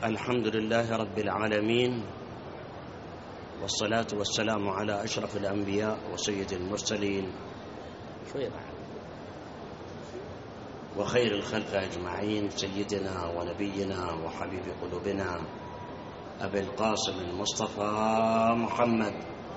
الحمد لله رب العالمين، والصلاة والسلام على أشرف الأنبياء وسيد المرسلين وخير الخلق أجمعين، سيدنا ونبينا وحبيب قلوبنا أبي القاسم المصطفى محمد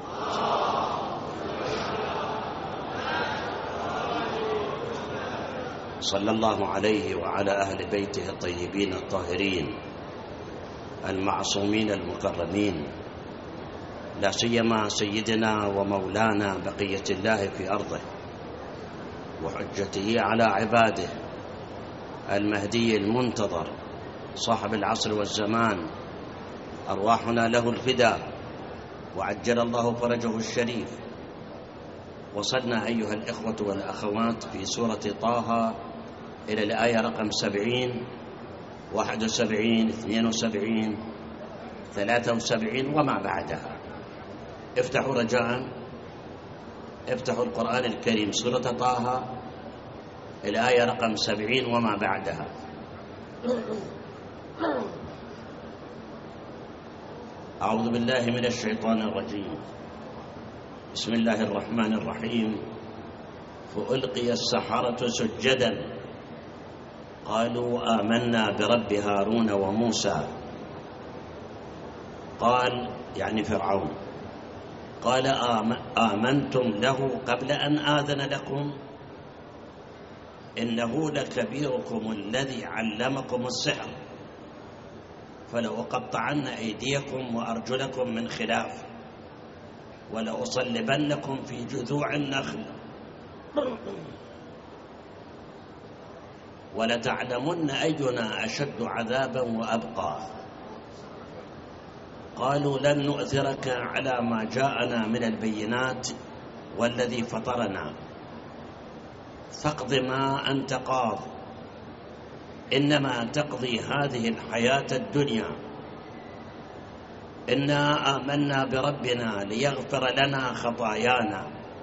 صلى الله عليه وعلى أهل بيته الطيبين الطاهرين المعصومين المكرمين، لا سيما سيدنا ومولانا بقية الله في أرضه وحجته على عباده المهدي المنتظر صاحب العصر والزمان، أرواحنا له الفداء وعجل الله فرجه الشريف. وصلنا أيها الإخوة والأخوات في سورة طه إلى الآية رقم 70 71 72 73 وما بعدها. افتحوا رجاء، افتحوا القرآن الكريم سورة طه الآية رقم 70 وما بعدها. أعوذ بالله من الشيطان الرجيم، بسم الله الرحمن الرحيم. فألقي السحرة سجدا قالوا آمنا برب هارون وموسى. قال يعني فرعون، قال آمنتم له قبل أن آذن لكم إنه لكبيركم الذي علمكم السحر فلأقطعن أيديكم وأرجلكم من خلاف ولأصلبنكم في جذوع النخل ولتعلمن أينا أشد عذابا وأبقى. قالوا لن نؤثرك على ما جاءنا من البينات والذي فطرنا فاقض ما أنت قاض إنما تقضي هذه الحياة الدنيا إنا آمنا بربنا ليغفر لنا خطايانا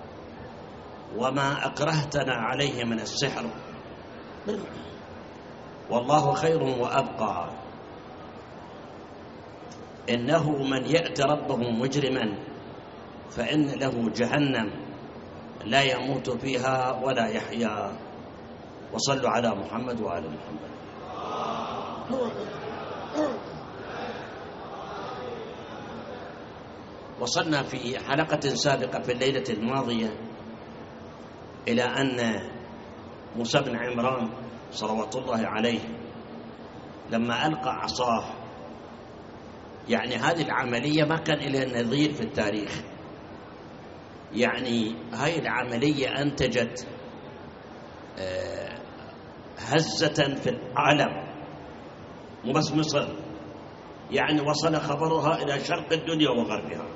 وما أكرهتنا عليه من السحر والله خير وأبقى. إنه من يأت ربه مجرما فإن له جهنم لا يموت فيها ولا يحيا. وصلوا على محمد وآل محمد. وصلنا في حلقة سابقة في الليلة الماضية إلى أن موسى بن عمران صلوات الله عليه لما ألقى عصاه، يعني هذه العملية ما كان لها نظير في التاريخ. يعني هاي العملية أنتجت هزة في العالم، مو بس مصر، يعني وصل خبرها إلى شرق الدنيا وغربها،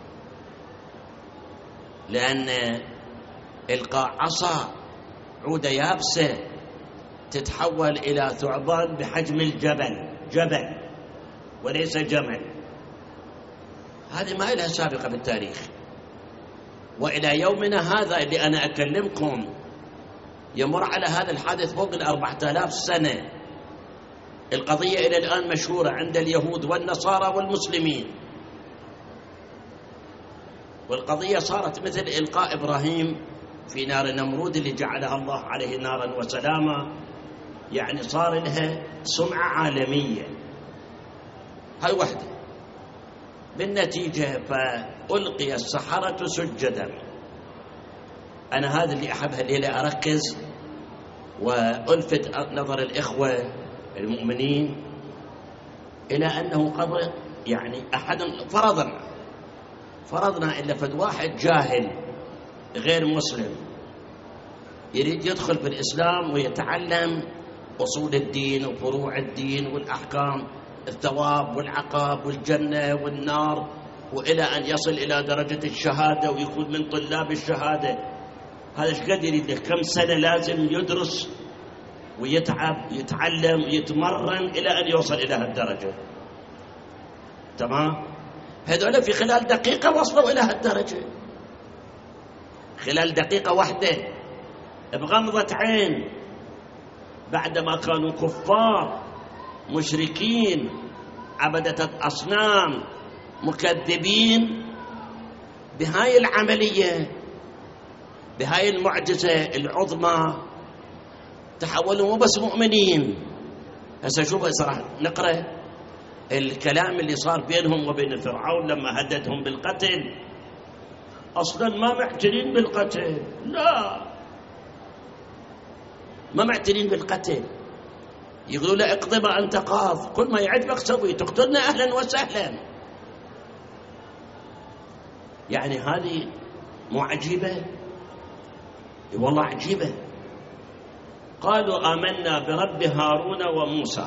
لأن إلقاء عصا عودة يابسة تتحول إلى ثعبان بحجم الجبل، جبل وليس جمل. هذه ما لها سابقة بالتاريخ، وإلى يومنا هذا اللي أنا أكلمكم يمر على هذا الحادث فوق 4000 سنة. القضية إلى الآن مشهورة عند اليهود والنصارى والمسلمين، والقضية صارت مثل إلقاء إبراهيم في نار نمرود اللي جعلها الله عليه نارا وسلاما، يعني صار لها سمعة عالمية. هاي وحدة. بالنتيجة فألقي السحرة سجدا. أنا هذا اللي أحبها الليلة أركز وألفت نظر الإخوة المؤمنين إلى أنه قضى، يعني أحد فرضنا إلا فد واحد جاهل غير مسلم يريد يدخل في الإسلام ويتعلم أصول الدين وفروع الدين والأحكام، الثواب والعقاب والجنة والنار، وإلى أن يصل إلى درجة الشهادة ويكون من طلاب الشهادة. هذا ايش قد يريد له؟ كم سنة لازم يدرس ويتعب يتعلم ويتمرن إلى أن يوصل إلى هالدرجة. تمام؟ هذول في خلال دقيقة وصلوا إلى هالدرجة، خلال دقيقة واحدة بغمضة عين، بعدما كانوا كفار مشركين عبدة الأصنام مكذبين بهاي العملية، بهاي المعجزة العظمى، تحولوا مو بس مؤمنين. هسه شوفوا صراحة نقرأ الكلام اللي صار بينهم وبين فرعون لما هددهم بالقتل. أصلا ما معتنين بالقتل، لا ما معتنين بالقتل. يقولوا له اقضي ما أنت قاض، كل ما يعجبك سوي، تقتلنا أهلا وسهلا. يعني هذه مو عجيبة؟ والله عجيبة. قالوا آمنا برب هارون وموسى.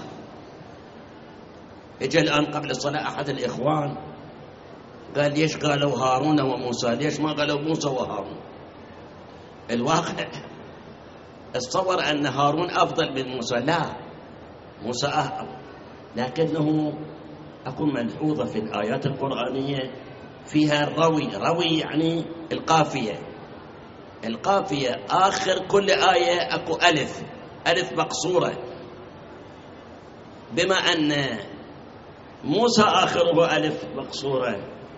اجى الآن قبل الصلاة أحد الإخوان قال ليش قالوا هارون وموسى، ليش ما قالوا موسى وهارون؟ الواقع اتصور أن هارون أفضل من موسى، لا موسى أفضل، لكنه أكو ملحوظة في الآيات القرآنية فيها الروي يعني القافية. القافية آخر كل آية أكو ألف مقصورة، بما أن موسى آخره ألف مقصورة،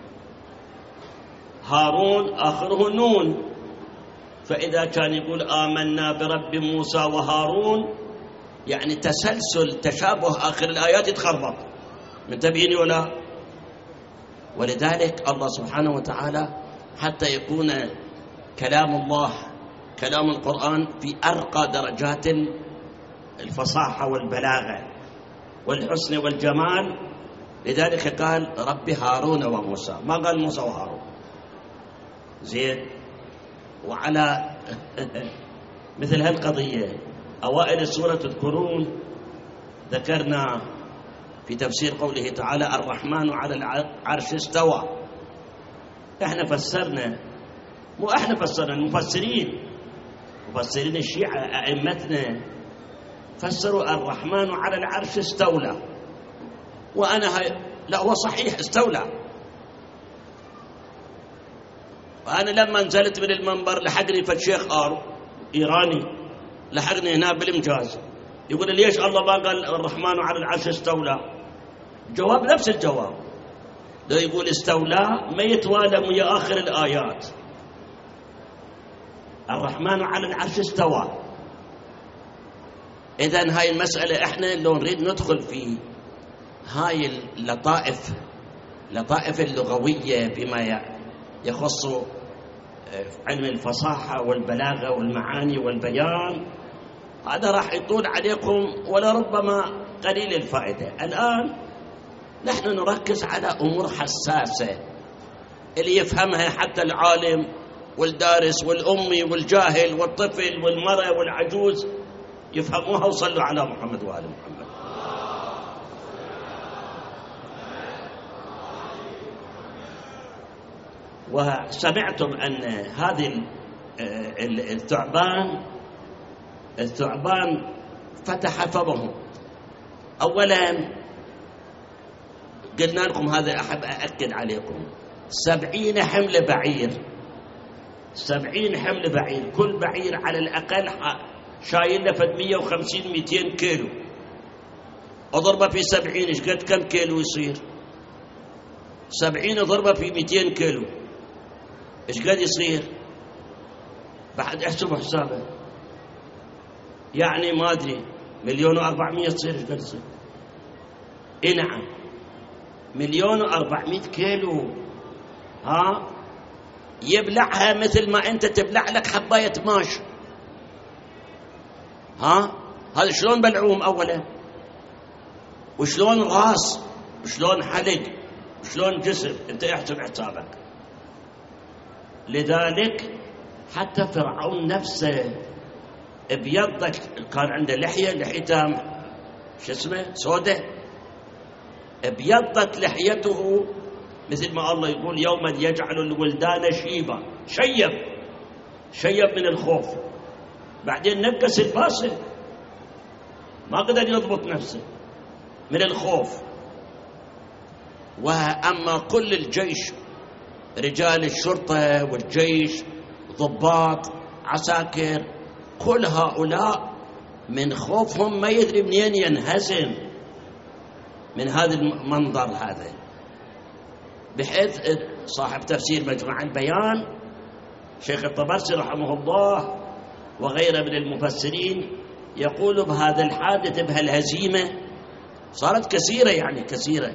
هارون آخره نون، فإذا كان يقول آمنا برب موسى وهارون يعني تسلسل تشابه آخر الآيات يتخربط، منتبهين ولا؟ ولذلك الله سبحانه وتعالى حتى يكون كلام الله كلام القرآن في أرقى درجات الفصاحة والبلاغة والحسن والجمال، لذلك قال رب هارون وموسى، ما قال موسى وهارون. زين. وعلى مثل هالقضية أوائل سورة تذكرون ذكرنا في تفسير قوله تعالى الرحمن على العرش استوى. احنا فسرنا، مو احنا فسرنا، المفسرين الشيعة أئمتنا فسروا الرحمن على العرش استولى، وأنا لا هو صحيح استولى. وأنا لما نزلت من المنبر لحقني فالشيخ إيراني لحقني هنا بالإمجاز يقول ليش الله ما قال الرحمن على العرش استولى؟ جواب نفس الجواب، لو يقول استولى ما يتوالى ويا آخر الآيات. الرحمن على العرش استوى. إذن هاي المسألة احنا لو نريد ندخل في هاي اللطائف اللغوية بما يخص علم الفصاحة والبلاغة والمعاني والبيان، هذا راح يطول عليكم ولربما قليل الفائدة. الآن نحن نركز على أمور حساسة اللي يفهمها حتى العالم والدارس والأمي والجاهل والطفل والمرأة والعجوز يفهموها. وصلوا على محمد وآل محمد. وسمعتم أن هذه الثعبان فتح فمه. أولا قلنا لكم هذا، أحب أأكد عليكم 70 حمل بعير، 70 حمل بعير، كل بعير على الأقل شايل له 150-200 كيلو، أضربه في 70 إيش قد كم كيلو يصير؟ 70 أضربه في 200 كيلو إيش قد يصير؟ بعد احسبوا حسابه، يعني ما أدري 1,400,000 تصير إيش قد تصير؟ إيه نعم 1,400,000 كيلو. يبلعها مثل ما أنت تبلع لك حباية ماش. هذا شلون بلعوم أولا، وشلون راس، وشلون حلق، وشلون جسم، أنت احسب حسابك. لذلك حتى فرعون نفسه ابيضت، كان عنده لحيته شو اسمه سودة، ابيضت لحيته مثل ما الله يقول يوم يجعل الولدان شيبا، شيب من الخوف، بعدين نقص الباسل ما قدر يضبط نفسه من الخوف. وأما كل الجيش، رجال الشرطة والجيش، ضباط، عساكر، كل هؤلاء من خوفهم ما يدري منين ينهزم. من هذا المنظر هذا، بحيث صاحب تفسير مجمع البيان شيخ الطبرسي رحمه الله وغيره من المفسرين يقول بهذا الحادث، بهالهزيمة صارت كثيرة، يعني كثيرة،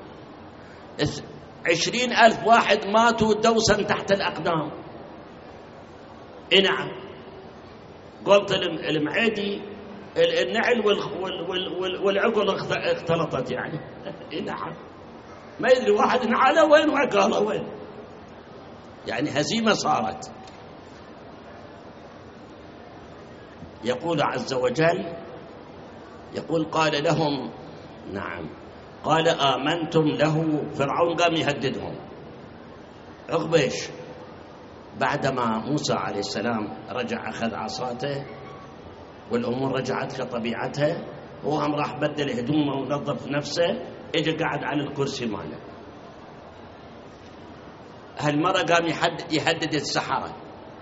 20,000 واحد ماتوا دوسا تحت الأقدام. نعم، قلت المعيدي النعل والعقل اختلطت يعني. نعم، ما يدري واحد نعله وين وعقاله وين، يعني هزيمة صارت. يقول عز وجل، يقول قال لهم، نعم، قال آمنتم له. فرعون قام يهددهم عقبيش بعدما موسى عليه السلام رجع أخذ عصاته والأمور رجعت كطبيعتها، هو هم راح بدل هدومه ونظف نفسه، اجى قاعد على الكرسي ماله. هالمرة قام يهدد السحرة،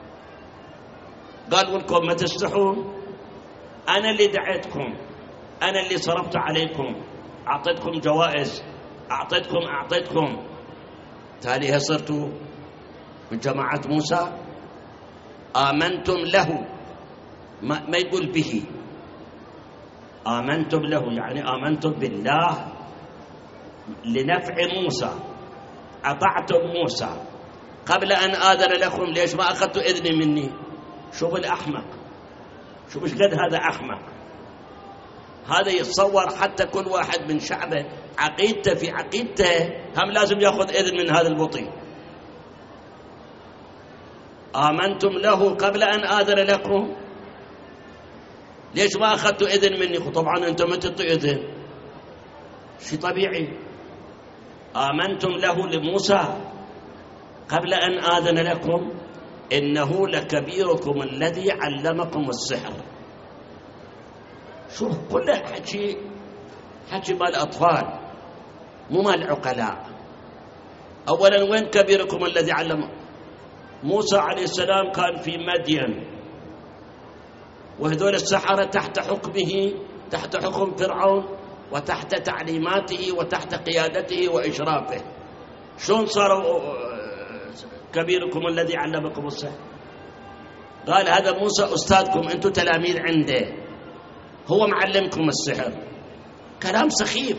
قال لكم ما تستحون، أنا اللي دعيتكم، أنا اللي صرفت عليكم، أعطيتكم جوائز، أعطيتكم تالي صرتوا من جماعة موسى. آمنتم له، ما يقول به، آمنتم له يعني آمنتم بالله لنفع موسى، أطعتم موسى قبل أن آذن لكم. ليش ما أخذتوا إذن مني؟ شوف الأحمق، شوف ايش قد هذا أحمق. هذا يتصور حتى كل واحد من شعبه عقيدته في عقيدته هم لازم يأخذ إذن من هذا البطيء. آمنتم له قبل أن آذن لكم، ليش ما أخذتوا إذن مني؟ طبعا أنتم ما تعطوا إذن، شيء طبيعي. آمنتم له لموسى قبل أن آذن لكم إنه لكبيركم الذي علمكم السحر. شوف كله حكي مال أطفال مو مال عقلاء. أولا وين كبيركم الذي علم؟ موسى عليه السلام كان في مدين، وهذول السحرة تحت حكمه، تحت حكم فرعون وتحت تعليماته وتحت قيادته وإشرافه. شلون صاروا كبيركم الذي علمكم السحر؟ قال هذا موسى أستاذكم، أنتم تلاميذ عنده، هو معلمكم السحر. كلام سخيف.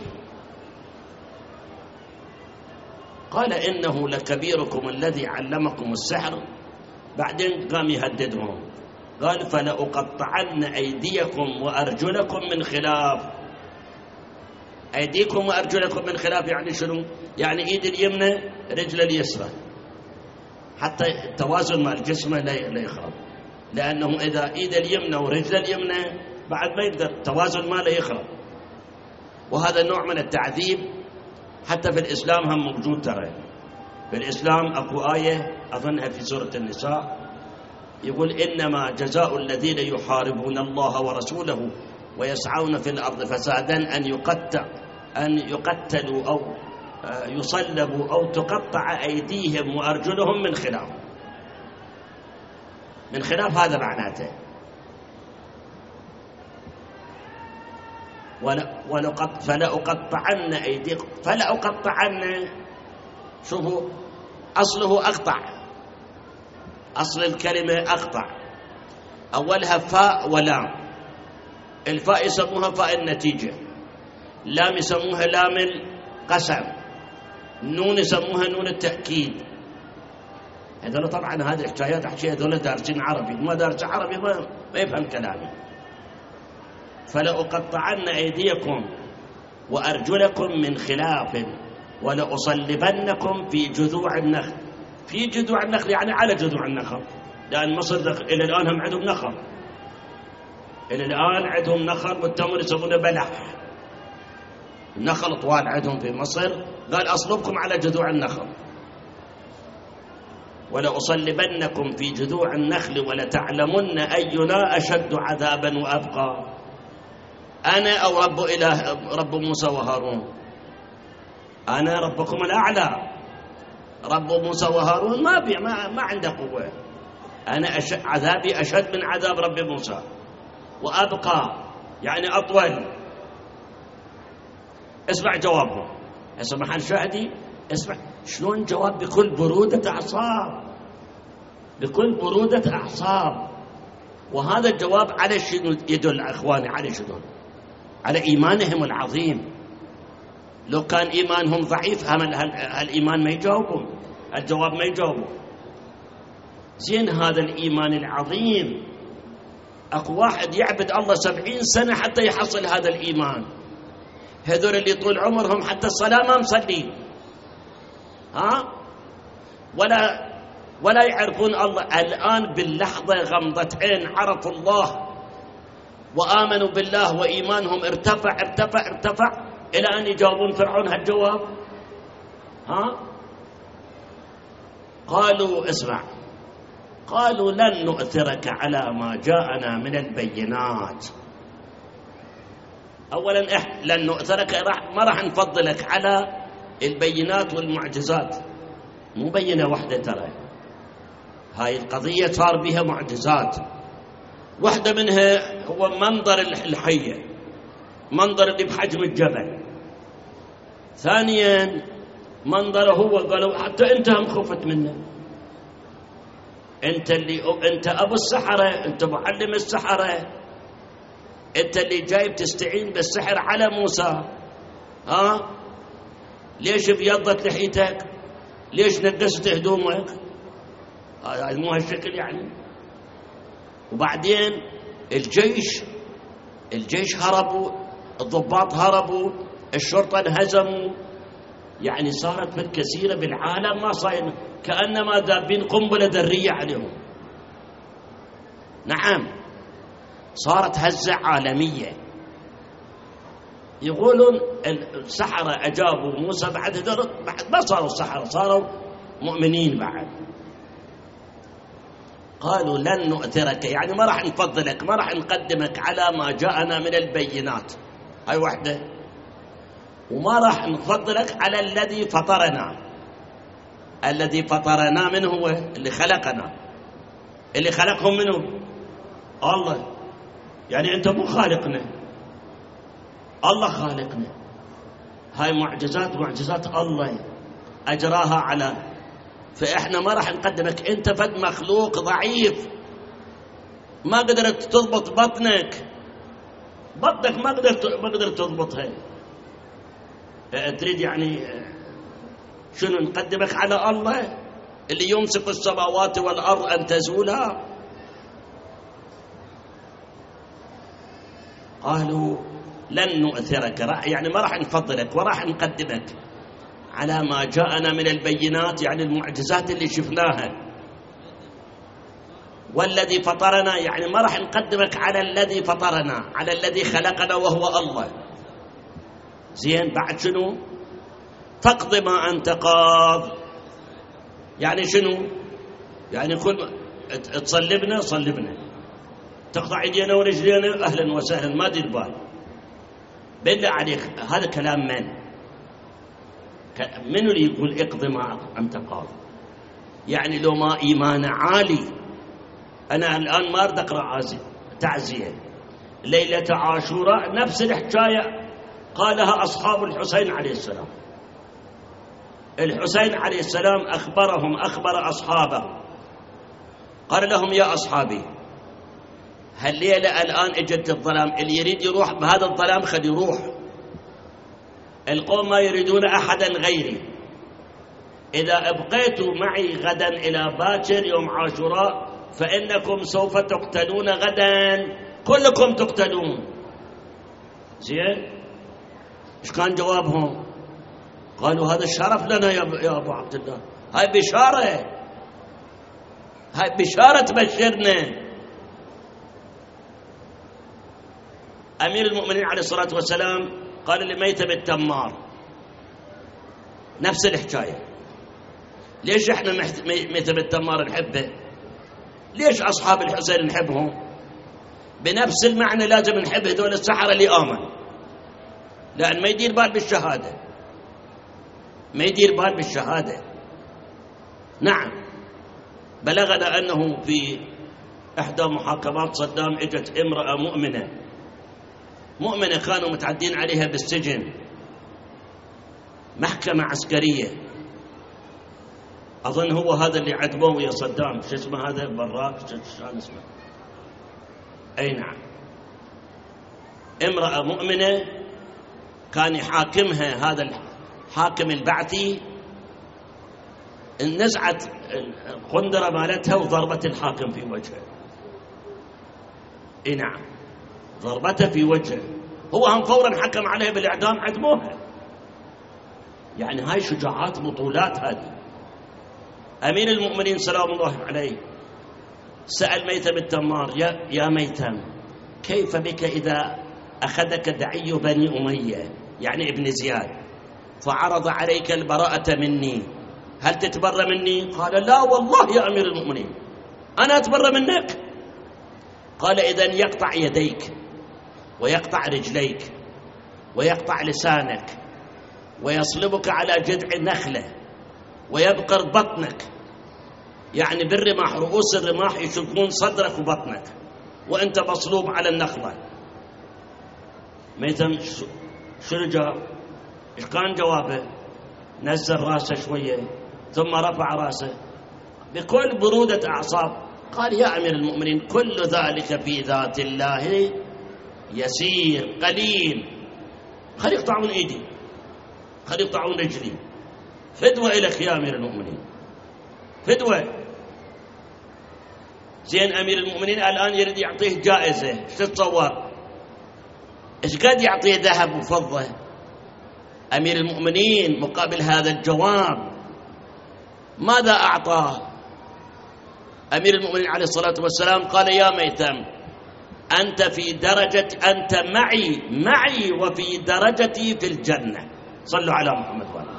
قال إنه لكبيركم الذي علمكم السحر، بعدين قام يهددهم، قال فلأقطعن أيديكم وأرجلكم من خلاف. أيديكم وأرجلكم من خلاف يعني شنو؟ يعني إيد اليمنى رجل اليسرى، حتى التوازن مع الجسم لا يخرب، لأنه إذا إيد اليمنى ورجل اليمنى بعد ما يقدر التوازن ما لا يخرب. وهذا نوع من التعذيب حتى في الإسلام هم موجود. ترى في الإسلام أكو آية أظنها في سورة النساء يقول إنما جزاء الذين يحاربون الله ورسوله ويسعون في الأرض فسادا أن يقتلوا أو يصلبوا أو تقطع أيديهم وأرجلهم من خلاف. من خلاف هذا معناته. فلأقطعن أيديكم، فلأقطعن، شوفوا أصله أقطع، أصل الكلمة أقطع، أولها فاء ولام. الفاء يسموها فاء النتيجة، لام يسموها لام القسم، نون يسموها نون التأكيد. هذول طبعا هذه حكايات أحكي، هذول دارسين عربي، ما دارس عربي ما يفهم كلامي. فلأقطعن أيديكم وأرجلكم من خلاف ولأصلبنكم في جذوع النخل. في جذوع النخل يعني على جذوع النخل، لأن مصر إلى الآن هم عندهم نخل، إلى الآن عندهم نخل والتمر يسمونه بلح، النخل طوال عندهم في مصر. قال أصلبكم على جذوع النخل. ولأصلبنكم في جذوع النخل ولتعلمن أينا أشد عذابا وأبقى. أنا أو رب موسى وهارون؟ أنا ربكم الأعلى. رب موسى وهارون ما عنده قوة. أنا عذابي أشد من عذاب رب موسى، وأبقى يعني أطول. اسمع جوابهم. هسه محل شاهدي، اسمع شلون جواب بكل برودة أعصاب، بكل برودة أعصاب. وهذا الجواب على شنو يدل أخواني؟ على شنو؟ على إيمانهم العظيم. لو كان إيمانهم ضعيف هالإيمان ما يجاوبهم، الجواب ما يجاوبه. زين هذا الإيمان العظيم، أكو واحد يعبد الله 70 سنة حتى يحصل هذا الإيمان. هذول اللي طول عمرهم حتى الصلاة ما مصلين، ولا يعرفون الله. الآن باللحظة غمضة عين عرفوا الله وآمنوا بالله وإيمانهم ارتفع ارتفع ارتفع إلى أن يجاوبون فرعون هالجواب. قالوا اسمع، قالوا لن نؤثرك على ما جاءنا من البينات. أولا لن نؤثرك، ما راح نفضلك على البينات والمعجزات. مو بينة واحدة، ترى هاي القضية صار بها معجزات. واحدة منها هو منظر الحية، منظر اللي بحجم الجبل. ثانيا منظره هو، قالوا حتى انت هم خفت منه، انت ابو السحرة، انت معلم السحرة، انت اللي جايب تستعين بالسحر على موسى. ليش بيضت لحيتك؟ ليش نقست هدومك؟ هذا مو هالشكل يعني. وبعدين الجيش هربوا، الضباط هربوا، الشرطة انهزموا. يعني صارت كثيرة بالعالم ما صاير، كأنما دابين قنبلة ذرية عليهم. نعم، صارت هزة عالمية. يقولون السحرة أجابوا موسى، بعد ما صاروا السحرة، صاروا مؤمنين بعد. قالوا لن نؤثرك، يعني ما راح نفضلك، ما راح نقدمك على ما جاءنا من البينات، هاي واحدة. وما راح نفضلك على الذي فطرنا. الذي فطرنا من هو؟ اللي خلقنا. اللي خلقهم منه الله. يعني أنت مو خالقنا، الله خالقنا. هاي معجزات الله أجراها على، فإحنا ما راح نقدمك. أنت فد مخلوق ضعيف، ما قدرت تضبط بطنك ما قدرت تضبطها. تريد يعني شنو نقدمك على الله اللي يمسك السماوات والأرض أن تزولا؟ قالوا لن نؤثرك، يعني ما راح نفضلك وراح نقدمك على ما جاءنا من البينات، يعني المعجزات اللي شفناها. والذي فطرنا، يعني ما راح نقدمك على الذي فطرنا، على الذي خلقنا وهو الله. زين بعد شنو؟ فاقض ما أنت قاض. يعني شنو؟ يعني كل تصلبنا، تقطع ايدينا ورجلينا، اهلا وسهلا، ما دير بال. بالله عليك هذا كلام من اللي يقول اقض ما أنت قاض؟ يعني لو ما إيمان عالي. أنا الآن ما أريد أقرأ تعزية ليلة عاشوراء، نفس الحكاية قالها أصحاب الحسين عليه السلام. الحسين عليه السلام أخبر أصحابه، قال لهم يا أصحابي، هالليلة الآن اجت الظلام، اللي يريد يروح بهذا الظلام خلي يروح. القوم ما يريدون أحدا غيري، إذا أبقيتوا معي غدا إلى باكر يوم عاشوراء فإنكم سوف تقتلون غدا، كلكم تقتلون. زين، إيش كان جوابهم؟ قالوا هذا الشرف لنا يا أبو عبد الله، هاي بشارة تبشرنا. أمير المؤمنين عليه الصلاة والسلام قال لميثم التمار نفس الحكاية. ليش احنا ميثم التمار نحبه؟ ليش أصحاب الحسين نحبهم؟ بنفس المعنى لازم نحب هذول السحرة اللي آمن، لأن ما يدير بال بالشهادة، نعم. بلغنا أنه في إحدى محاكمات صدام اجت امرأة مؤمنة كانوا متعدين عليها بالسجن، محكمة عسكرية، أظن هو هذا اللي عدموه يا صدام، شو اسمه هذا براك، شو اسمه؟ أي نعم. امرأة مؤمنة كان يحاكمها هذا الحاكم البعثي، نزعت القندرة مالتها وضربت الحاكم في وجهه. اي نعم، ضربته في وجهه، هو هم فورا حكم عليها بالإعدام، عدموها. يعني هاي شجاعات بطولات. هذه أمير المؤمنين سلام الله عليه سأل ميثم التمار: يا ميثم، كيف بك إذا أخذك دعي بني أمية يعني ابن زياد فعرض عليك البراءة مني، هل تتبرى مني؟ قال: لا والله يا أمير المؤمنين أنا أتبرى منك. قال: إذن يقطع يديك ويقطع رجليك ويقطع لسانك ويصلبك على جذع نخلة ويبقر بطنك، يعني بالرماح، رؤوس الرماح يشقون صدرك وبطنك وأنت مصلوب على النخلة. ميثم شنو جاب؟ إيش كان جوابه؟ نزل راسه شوية ثم رفع راسه بكل برودة أعصاب، قال: يا أمير المؤمنين كل ذلك في ذات الله يسير قليل، خلي يقطعون إيدي، خلي يقطعون رجلي، فدوة إليك يا أمير المؤمنين، فدوة. زين أمير المؤمنين الآن يريد يعطيه جائزة، ايش تتصور؟ ايش قد يعطيه ذهب وفضة أمير المؤمنين مقابل هذا الجواب؟ ماذا أعطاه أمير المؤمنين عليه الصلاة والسلام؟ قال: يا ميثم أنت في درجة، أنت معي وفي درجتي في الجنة. صلوا على محمد وآله.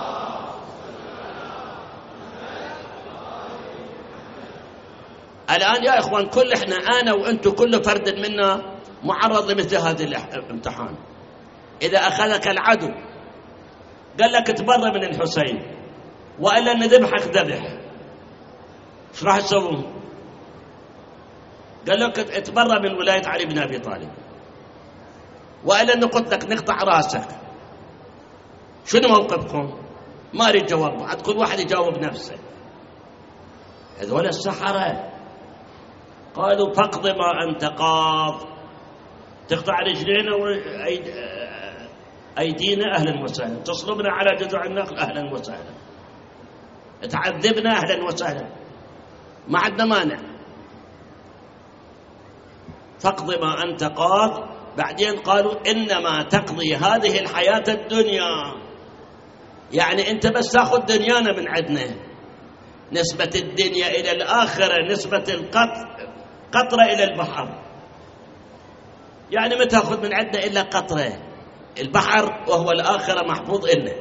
الآن يا إخوان كل إحنا، أنا وأنتم، كل فرد منا معرض لمثل هذه الامتحان. إذا أخذك العدو قال لك تبرى من الحسين وإلا نذبحك ذبح، ايش راح تسوون؟ قال لك اتبرى من ولاية علي بن أبي طالب وإلا نقتلك نقطع راسك، شنو موقفكم؟ ما أريد جواب بعد، كل واحد يجاوب نفسه. هذول السحرة قالوا: فاقض ما أنت قاض، تقطع رجلينا وأيدينا أهلا وسهلا، تصلبنا على جذع النخل أهلا وسهلا، تعذبنا أهلا وسهلا، ما عندنا مانع، فاقض ما أنت قاض. بعدين قالوا: إنما تقضي هذه الحياة الدنيا، يعني أنت بس تأخذ دنيانا من عندنا، نسبة الدنيا إلى الآخرة نسبة القطرة إلى البحر، يعني ما تأخذ من عندنا إلا قطرة، البحر وهو الآخرة محفوظ إلنا.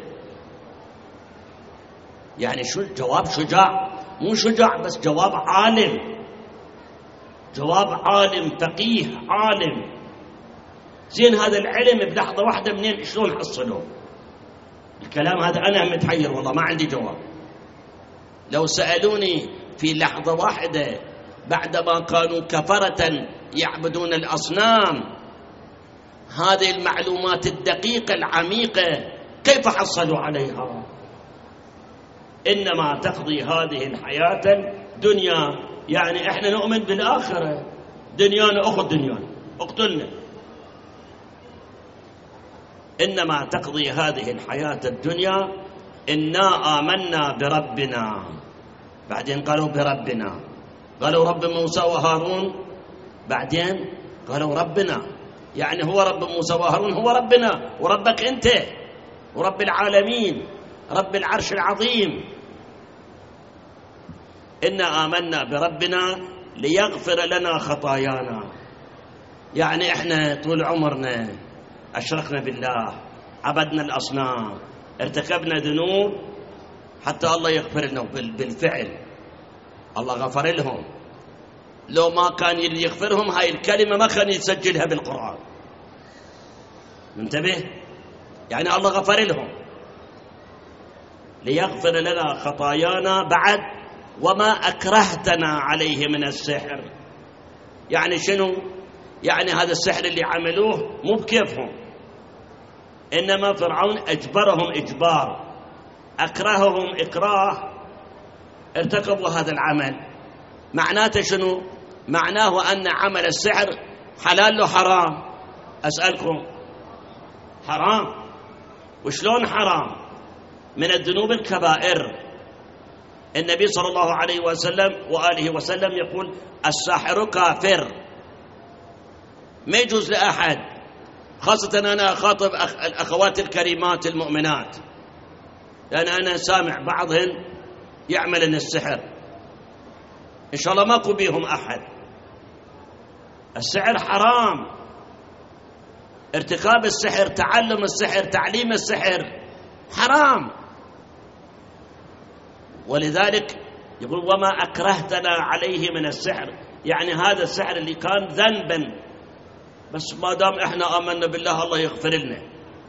يعني شو الجواب؟ شجاع، مو شجاع بس، جواب عالم، جواب عالم فقيه عالم. زين هذا العلم بلحظة واحدة منين شلون حصلوه؟ الكلام هذا أنا متحير والله، ما عندي جواب. لو سألوني في لحظة واحدة بعدما كانوا كفرة يعبدون الأصنام هذه المعلومات الدقيقة العميقة كيف حصلوا عليها؟ إنما تقضي هذه الحياة الدنيا، يعني إحنا نؤمن بالآخرة، دنيانا أخذ دنيانا اقتلنا. إنما تقضي هذه الحياة الدنيا، إنا آمنا بربنا. بعدين قالوا بربنا، قالوا رب موسى وهارون، بعدين قالوا ربنا، يعني هو رب موسى وهارون هو ربنا وربك أنت ورب العالمين رب العرش العظيم. إنا آمنا بربنا ليغفر لنا خطايانا، يعني إحنا طول عمرنا أشركنا بالله، عبدنا الأصنام، ارتكبنا ذنوب حتى الله يغفر لنا. بالفعل الله غفر لهم، لو ما كان يغفرهم هاي الكلمة ما كان يسجلها بالقرآن. منتبه؟ يعني الله غفر لهم ليغفر لنا خطايانا. بعد وما أكرهتنا عليه من السحر، يعني شنو؟ يعني هذا السحر اللي عملوه مو بكيفهم، إنما فرعون أجبرهم إجبار، أكرههم إكراه، ارتكبوا هذا العمل. معناته شنو؟ معناه أن عمل السحر حلال له حرام؟ أسألكم، حرام. وشلون حرام؟ من الذنوب الكبائر. النبي صلى الله عليه وسلم وآله وسلم يقول الساحر كافر، ما يجوز لأحد، خاصة أنا أخاطب الأخوات الكريمات المؤمنات، لأن أنا سامع بعضهن يعملن السحر، إن شاء الله ماكو بيهم أحد. السحر حرام، ارتكاب السحر، تعلم السحر، تعليم السحر حرام. ولذلك يقول وما أكرهتنا عليه من السحر، يعني هذا السحر اللي كان ذنبا، بس ما دام احنا آمنا بالله الله يغفر لنا.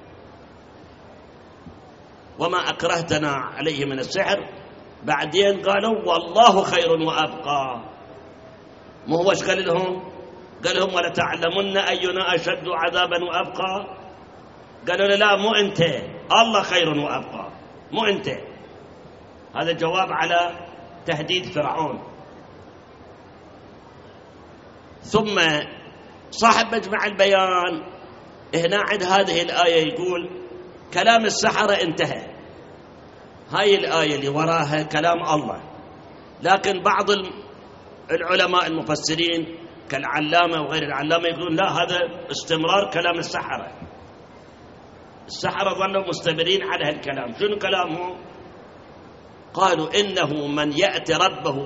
وما أكرهتنا عليه من السحر. بعدين قالوا والله خير وأبقى. مو هو ايش قال لهم؟ قال لهم ولتعلمن أينا أشد عذابا وأبقى. قالوا لا مو أنت، الله خير وأبقى، مو أنت. هذا جواب على تهديد فرعون. ثم صاحب مجمع البيان هنا عند هذه الآية يقول كلام السحرة انتهى، هاي الآية اللي وراها كلام الله. لكن بعض العلماء المفسرين كالعلامة وغير العلامة يقولون لا، هذا استمرار كلام السحرة. السحرة ظلوا مستمرين على هالكلام. شنو كلامهم؟ قالوا إنه من يأتي ربه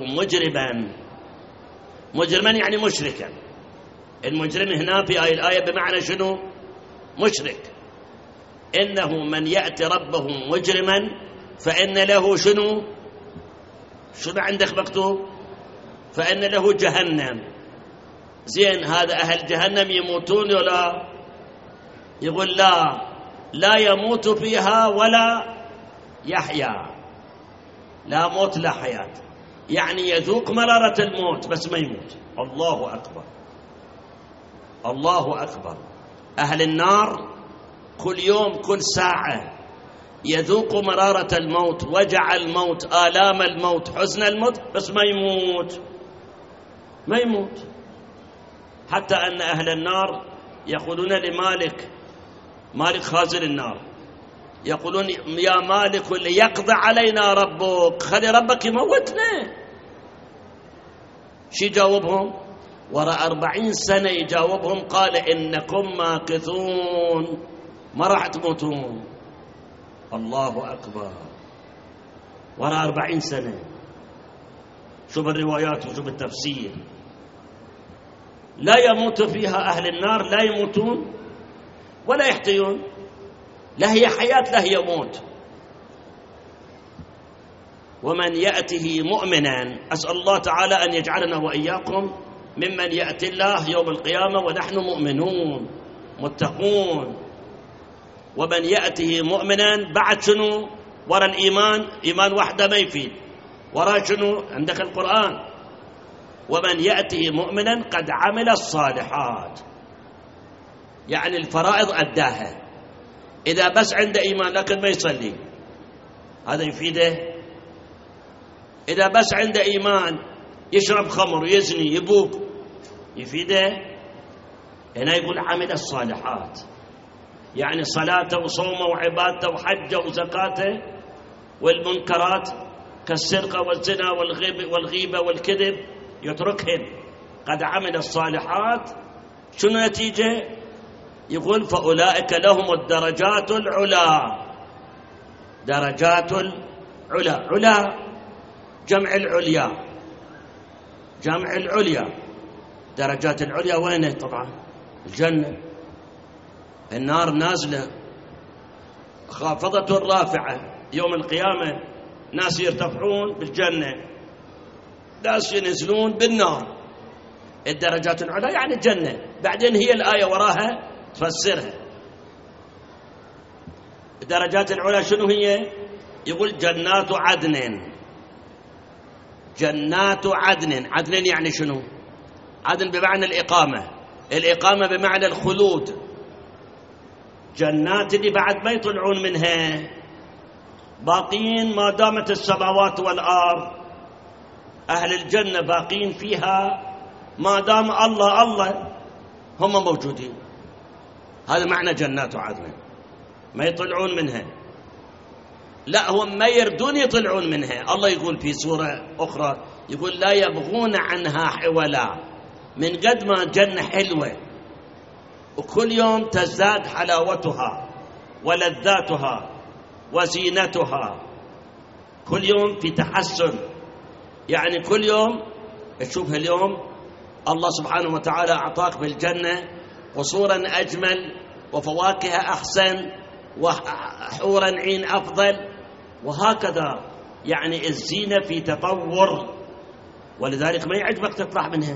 مجرما يعني مشركا. المجرم هنا في الآية بمعنى شنو؟ مشرك. إنه من يأتي ربه مجرما فإن له شنو عندك مكتوب؟ فإن له جهنم. زين، هذا أهل جهنم يموتون ولا؟ يقول لا يموت فيها ولا يحيا، لا موت لا حياة، يعني يذوق مرارة الموت بس ما يموت. الله أكبر، الله أكبر. أهل النار كل يوم كل ساعة يذوق مرارة الموت، وجع الموت، آلام الموت، حزن الموت، بس ما يموت. حتى أن أهل النار يقولون لمالك، مالك خازن النار، يقولون يا مالك ليقضي علينا ربك، خلي ربك يموتنا. شي جاوبهم؟ وراء 40 سنة يجاوبهم قال إنكم ماكثون، ما راح تموتون. الله أكبر، وراء 40 سنة. شوف الروايات وشوف التفسير. لا يموت فيها أهل النار، لا يموتون ولا يحتيون، لا هي حياة لا هي موت. ومن يأته مؤمنا، أسأل الله تعالى أن يجعلنا وإياكم ممن يأتي الله يوم القيامة ونحن مؤمنون متقون. ومن يأته مؤمنا، بعد شنو وراء الإيمان؟ إيمان وحده ما يفيد، وراء شنو؟ عندك القرآن. ومن يأته مؤمنا قد عمل الصالحات، يعني الفرائض أداها. إذا بس عنده إيمان لكن ما يصلي، هذا يفيده؟ إذا بس عنده إيمان يشرب خمر ويزني يبوق، يفيده؟ هنا يقول عمل الصالحات، يعني صلاته وصومه وعبادته وحجه وزكاته، والمنكرات كالسرقة والزنا والغيبة والكذب يتركهن. قد عمل الصالحات، شنو نتيجة؟ يقول فأولئك لهم الدرجات العلا. درجات العلا، علا جمع العليا، جمع العليا. درجات العليا وينه؟ طبعا الجنة. النار نازلة خافضة رافعة يوم القيامة، ناس يرتفعون بالجنة، ناس ينزلون بالنار. الدرجات العليا يعني الجنة. بعدين هي الآية وراها تفسرها. الدرجات العليا شنو هي؟ يقول جنات عدن. جنات عدن، عدن يعني شنو؟ عدن بمعنى الإقامة، الإقامة بمعنى الخلود. جنات اللي بعد ما يطلعون منها باقين ما دامت السماوات والأرض، أهل الجنة باقين فيها ما دام الله هم موجودين. هذا معنى جنات عدن، ما يطلعون منها. لا، هم ما يردون يطلعون منها. الله يقول في سورة أخرى، يقول لا يبغون عنها حولا، من قد ما جنة حلوة وكل يوم تزداد حلاوتها ولذاتها وزينتها، كل يوم في تحسن. يعني كل يوم تشوف اليوم الله سبحانه وتعالى أعطاك بالجنة قصورا أجمل وفواكه أحسن وحورا عين أفضل، وهكذا يعني الزينة في تطور، ولذلك ما يعجبك تطلع منها.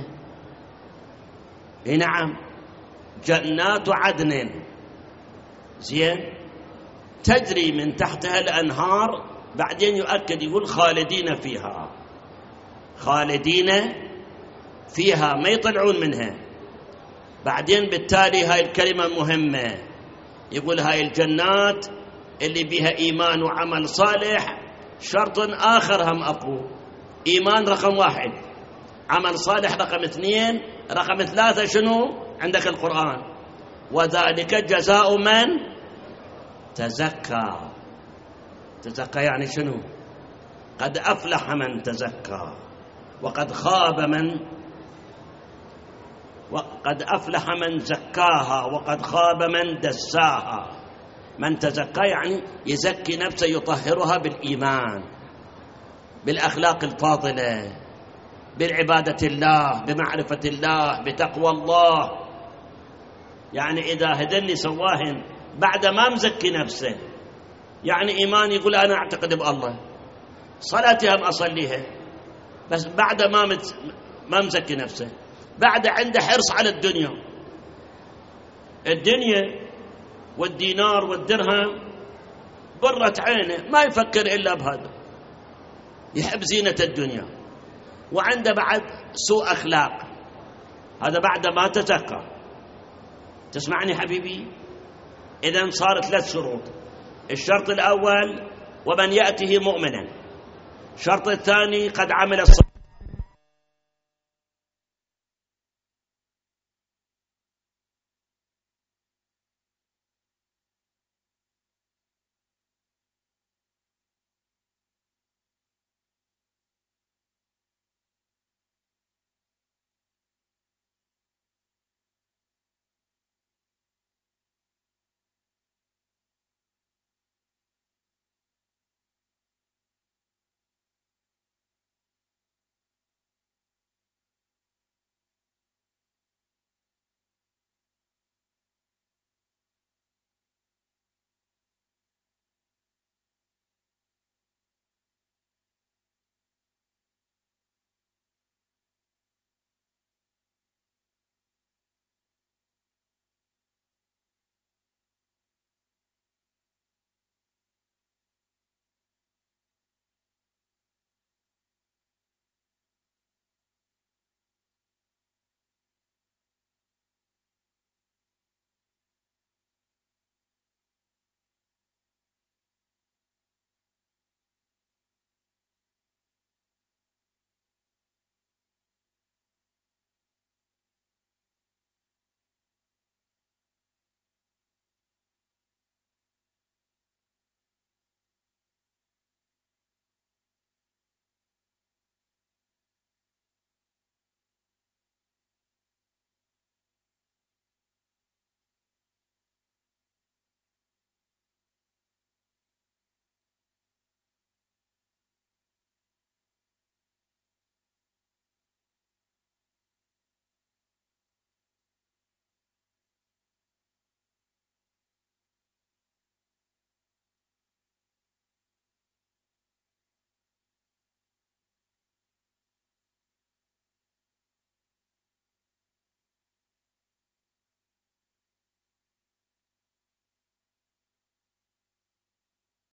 نعم، جنات عدن زين تجري من تحتها الأنهار، بعدين يؤكد يقول خالدين فيها، خالدين فيها ما يطلعون منها. بعدين بالتالي هاي الكلمة مهمة، يقول هاي الجنات اللي بها إيمان وعمل صالح، شرط آخر هم أقول، إيمان رقم 1، عمل صالح رقم 2، رقم 3 شنو عندك القرآن، وذلك جزاء من تزكى. تزكى يعني شنو؟ قد أفلح من تزكى وقد خاب وقد أفلح من زكاها وقد خاب من دساها. من تزكى يعني يزكي نفسه، يطهرها بالإيمان، بالأخلاق الفاضلة، بالعبادة الله، بمعرفة الله، بتقوى الله. يعني إذا هدني سواهن بعد ما مزكي نفسه، يعني إيمان يقول أنا أعتقد بالله، صلاتي هم أصليها، بس بعد ما مزكي نفسه، بعد عنده حرص على الدنيا والدينار والدرهم برة عينه، ما يفكر إلا بهذا، يحب زينة الدنيا، وعنده بعد سوء أخلاق، هذا بعد ما تزكى. تسمعني حبيبي؟ إذن صارت 3 شروط. الشرط الأول ومن يأته مؤمنا، الشرط الثاني قد عمل الصالحات.